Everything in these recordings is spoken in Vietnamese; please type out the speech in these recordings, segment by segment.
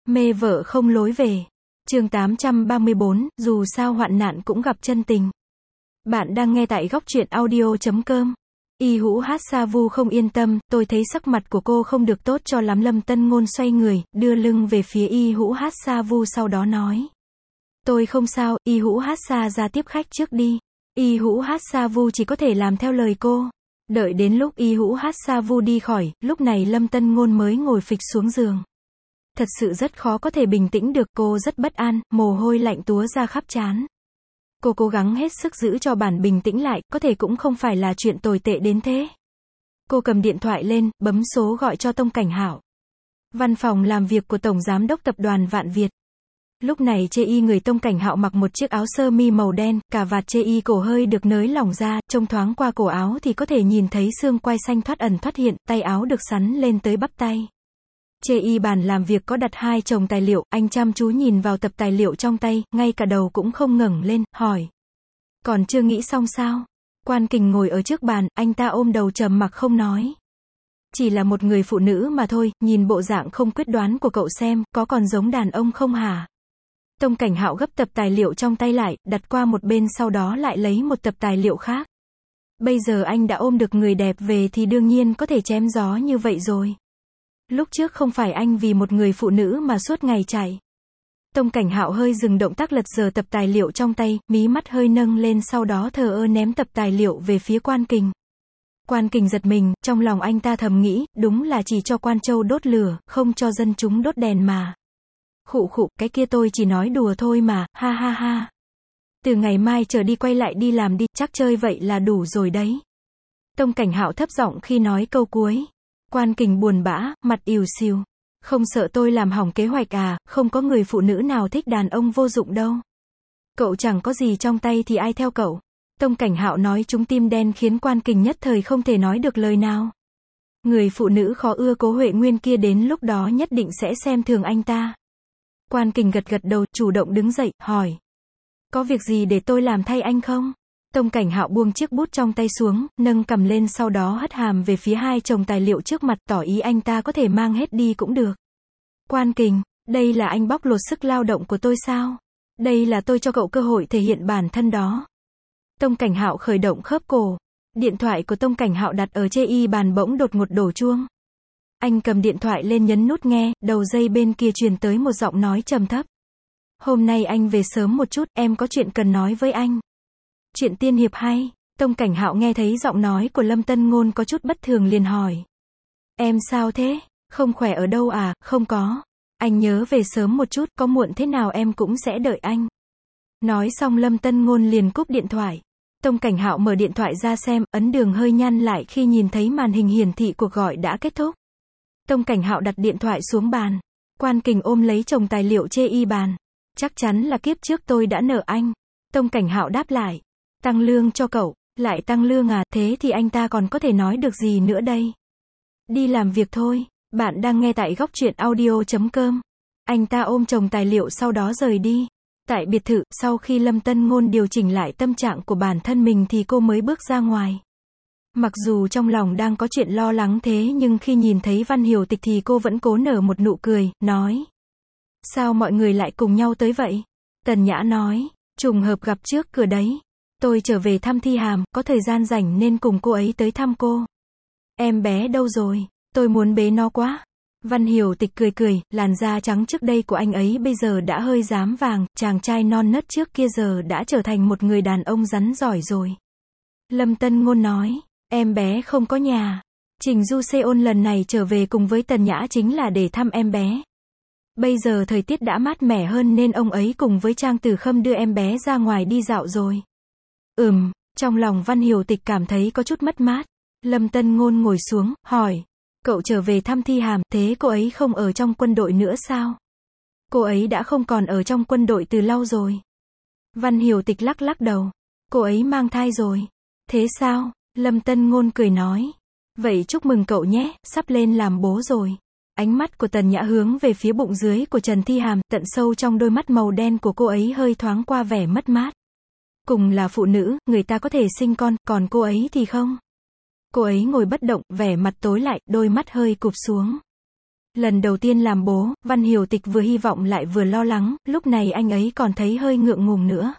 Mê vợ không lối về. Chương 834, dù sao hoạn nạn cũng gặp chân tình. Bạn đang nghe tại góc truyện audio.com. Y Hữu Hát Sa Vu không yên tâm, tôi thấy sắc mặt của cô không được tốt cho lắm. Lâm Tân Ngôn xoay người, đưa lưng về phía Y Hữu Hát Sa Vu sau đó nói. Tôi không sao, Y Hữu Hát Sa ra tiếp khách trước đi. Y Hữu Hát Sa Vu chỉ có thể làm theo lời cô. Đợi đến lúc Y Hữu Hát Sa Vu đi khỏi, lúc này Lâm Tân Ngôn mới ngồi phịch xuống giường. Thật sự rất khó có thể bình tĩnh được, cô rất bất an, mồ hôi lạnh túa ra khắp trán. Cô cố gắng hết sức giữ cho bản bình tĩnh lại, có thể cũng không phải là chuyện tồi tệ đến thế. Cô cầm điện thoại lên, bấm số gọi cho Tông Cảnh Hạo. Văn phòng làm việc của Tổng Giám đốc Tập đoàn Vạn Việt. Lúc này chê y người Tông Cảnh Hạo mặc một chiếc áo sơ mi màu đen, cà vạt chê y cổ hơi được nới lỏng ra, trông thoáng qua cổ áo thì có thể nhìn thấy xương quai xanh thoát ẩn thoát hiện, tay áo được xắn lên tới bắp tay. Chê y bàn làm việc có đặt 2 chồng tài liệu, anh chăm chú nhìn vào tập tài liệu trong tay, ngay cả đầu cũng không ngẩng lên, hỏi. Còn chưa nghĩ xong sao? Quan Kình ngồi ở trước bàn, anh ta ôm đầu trầm mặc không nói. Chỉ là một người phụ nữ mà thôi, nhìn bộ dạng không quyết đoán của cậu xem, có còn giống đàn ông không hả? Tông Cảnh Hạo gấp tập tài liệu trong tay lại, đặt qua một bên sau đó lại lấy một tập tài liệu khác. Bây giờ anh đã ôm được người đẹp về thì đương nhiên có thể chém gió như vậy rồi. Lúc trước không phải anh vì một người phụ nữ mà suốt ngày chạy. Tông Cảnh Hạo hơi dừng động tác lật dở tập tài liệu trong tay, mí mắt hơi nâng lên sau đó thờ ơ ném tập tài liệu về phía Quan Kình. Quan Kình giật mình, trong lòng anh ta thầm nghĩ, đúng là chỉ cho Quan Châu đốt lửa, không cho dân chúng đốt đèn mà. Khụ khụ, cái kia tôi chỉ nói đùa thôi mà, ha ha ha. Từ ngày mai trở đi quay lại đi làm đi, chắc chơi vậy là đủ rồi đấy. Tông Cảnh Hạo thấp giọng khi nói câu cuối. Quan Kình buồn bã, mặt ỉu xìu. Không sợ tôi làm hỏng kế hoạch à, không có người phụ nữ nào thích đàn ông vô dụng đâu. Cậu chẳng có gì trong tay thì ai theo cậu. Tông Cảnh Hạo nói trúng tim đen khiến Quan Kình nhất thời không thể nói được lời nào. Người phụ nữ khó ưa Cố Huệ Nguyên kia đến lúc đó nhất định sẽ xem thường anh ta. Quan Kình gật gật đầu, chủ động đứng dậy, hỏi. Có việc gì để tôi làm thay anh không? Tông Cảnh Hạo buông chiếc bút trong tay xuống, nâng cầm lên sau đó hất hàm về phía 2 chồng tài liệu trước mặt, tỏ ý anh ta có thể mang hết đi cũng được. Quan Kình, đây là anh bóc lột sức lao động của tôi sao? Đây là tôi cho cậu cơ hội thể hiện bản thân đó. Tông Cảnh Hạo khởi động khớp cổ. Điện thoại của Tông Cảnh Hạo đặt ở chê y bàn bỗng đột ngột đổ chuông. Anh cầm điện thoại lên nhấn nút nghe, đầu dây bên kia truyền tới một giọng nói trầm thấp. Hôm nay anh về sớm một chút, em có chuyện cần nói với anh. Chuyện tiên hiệp hay? Tông Cảnh Hạo nghe thấy giọng nói của Lâm Tân Ngôn có chút bất thường liền hỏi. Em sao thế? Không khỏe ở đâu à? Không có. Anh nhớ về sớm một chút, có muộn thế nào em cũng sẽ đợi anh. Nói xong Lâm Tân Ngôn liền cúp điện thoại. Tông Cảnh Hạo mở điện thoại ra xem, ấn đường hơi nhăn lại khi nhìn thấy màn hình hiển thị cuộc gọi đã kết thúc. Tông Cảnh Hạo đặt điện thoại xuống bàn. Quan Kình ôm lấy chồng tài liệu chê y bàn. Chắc chắn là kiếp trước tôi đã nợ anh. Tông Cảnh Hạo đáp lại. Tăng lương cho cậu, lại tăng lương à, thế thì anh ta còn có thể nói được gì nữa đây? Đi làm việc thôi, bạn đang nghe tại góc truyện audio.com. Anh ta ôm chồng tài liệu sau đó rời đi. Tại biệt thự, sau khi Lâm Tân Ngôn điều chỉnh lại tâm trạng của bản thân mình thì cô mới bước ra ngoài. Mặc dù trong lòng đang có chuyện lo lắng thế nhưng khi nhìn thấy Văn Hiểu Tịch thì cô vẫn cố nở một nụ cười, nói. Sao mọi người lại cùng nhau tới vậy? Tần Nhã nói, trùng hợp gặp trước cửa đấy. Tôi trở về thăm Thi Hàm, có thời gian rảnh nên cùng cô ấy tới thăm cô. Em bé đâu rồi? Tôi muốn bế nó quá. Văn Hiểu Tịch cười cười, làn da trắng trước đây của anh ấy bây giờ đã hơi rám vàng, chàng trai non nớt trước kia giờ đã trở thành một người đàn ông rắn giỏi rồi. Lâm Tân Ngôn nói, em bé không có nhà. Trình Du Seon lần này trở về cùng với Tần Nhã chính là để thăm em bé. Bây giờ thời tiết đã mát mẻ hơn nên ông ấy cùng với Trang Tử Khâm đưa em bé ra ngoài đi dạo rồi. Trong lòng Văn Hiểu Tịch cảm thấy có chút mất mát. Lâm Tân Ngôn ngồi xuống, hỏi. Cậu trở về thăm Thi Hàm, thế cô ấy không ở trong quân đội nữa sao? Cô ấy đã không còn ở trong quân đội từ lâu rồi. Văn Hiểu Tịch lắc lắc đầu. Cô ấy mang thai rồi. Thế sao? Lâm Tân Ngôn cười nói. Vậy chúc mừng cậu nhé, sắp lên làm bố rồi. Ánh mắt của Tần Nhã hướng về phía bụng dưới của Trần Thi Hàm, tận sâu trong đôi mắt màu đen của cô ấy hơi thoáng qua vẻ mất mát. Cùng là phụ nữ, người ta có thể sinh con, còn cô ấy thì không. Cô ấy ngồi bất động, vẻ mặt tối lại, đôi mắt hơi cụp xuống. Lần đầu tiên làm bố, Văn Hiểu Tịch vừa hy vọng lại vừa lo lắng, lúc này anh ấy còn thấy hơi ngượng ngùng nữa.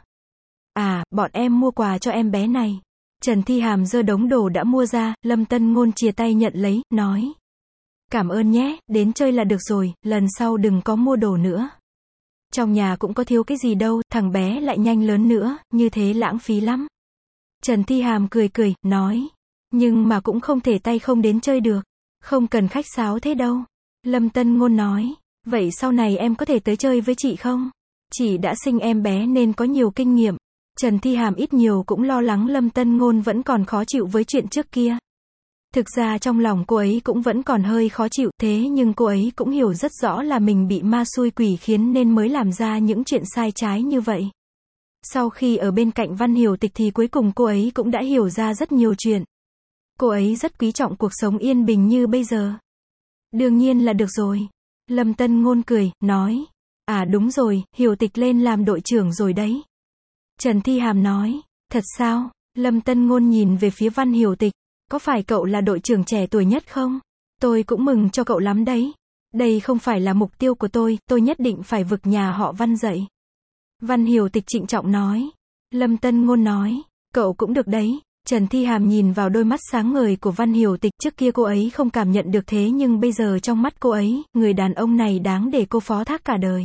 À, bọn em mua quà cho em bé này. Trần Thi Hàm giơ đống đồ đã mua ra, Lâm Tân Ngôn chìa tay nhận lấy, nói. Cảm ơn nhé, đến chơi là được rồi, lần sau đừng có mua đồ nữa. Trong nhà cũng có thiếu cái gì đâu, thằng bé lại nhanh lớn nữa, như thế lãng phí lắm. Trần Thi Hàm cười cười, nói. Nhưng mà cũng không thể tay không đến chơi được. Không cần khách sáo thế đâu. Lâm Tân Ngôn nói. Vậy sau này em có thể tới chơi với chị không? Chị đã sinh em bé nên có nhiều kinh nghiệm. Trần Thi Hàm ít nhiều cũng lo lắng Lâm Tân Ngôn vẫn còn khó chịu với chuyện trước kia. Thực ra trong lòng cô ấy cũng vẫn còn hơi khó chịu, thế nhưng cô ấy cũng hiểu rất rõ là mình bị ma xui quỷ khiến nên mới làm ra những chuyện sai trái như vậy. Sau khi ở bên cạnh Văn Hiểu Tịch thì cuối cùng cô ấy cũng đã hiểu ra rất nhiều chuyện. Cô ấy rất quý trọng cuộc sống yên bình như bây giờ. Đương nhiên là được rồi. Lâm Tân Ngôn cười, nói. À đúng rồi, Hiểu Tịch lên làm đội trưởng rồi đấy. Trần Thi Hàm nói. Thật sao? Lâm Tân Ngôn nhìn về phía Văn Hiểu Tịch. Có phải cậu là đội trưởng trẻ tuổi nhất không? Tôi cũng mừng cho cậu lắm đấy. Đây không phải là mục tiêu của tôi nhất định phải vực nhà họ Văn dậy. Văn Hiểu Tịch trịnh trọng nói. Lâm Tân Ngôn nói. Cậu cũng được đấy. Trần Thi Hàm nhìn vào đôi mắt sáng ngời của Văn Hiểu Tịch, trước kia cô ấy không cảm nhận được thế nhưng bây giờ trong mắt cô ấy, người đàn ông này đáng để cô phó thác cả đời.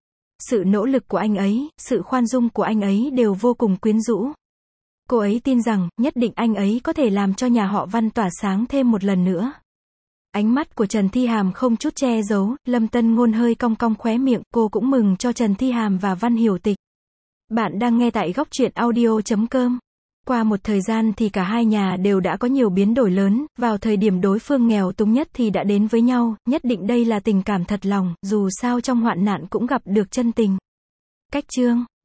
Sự nỗ lực của anh ấy, sự khoan dung của anh ấy đều vô cùng quyến rũ. Cô ấy tin rằng, nhất định anh ấy có thể làm cho nhà họ Văn tỏa sáng thêm một lần nữa. Ánh mắt của Trần Thi Hàm không chút che giấu, Lâm Tân Ngôn hơi cong cong khóe miệng, cô cũng mừng cho Trần Thi Hàm và Văn Hiểu Tịch. Bạn đang nghe tại góc truyện audio.com. Qua một thời gian thì cả hai nhà đều đã có nhiều biến đổi lớn, vào thời điểm đối phương nghèo túng nhất thì đã đến với nhau, nhất định đây là tình cảm thật lòng, dù sao trong hoạn nạn cũng gặp được chân tình. Cách chương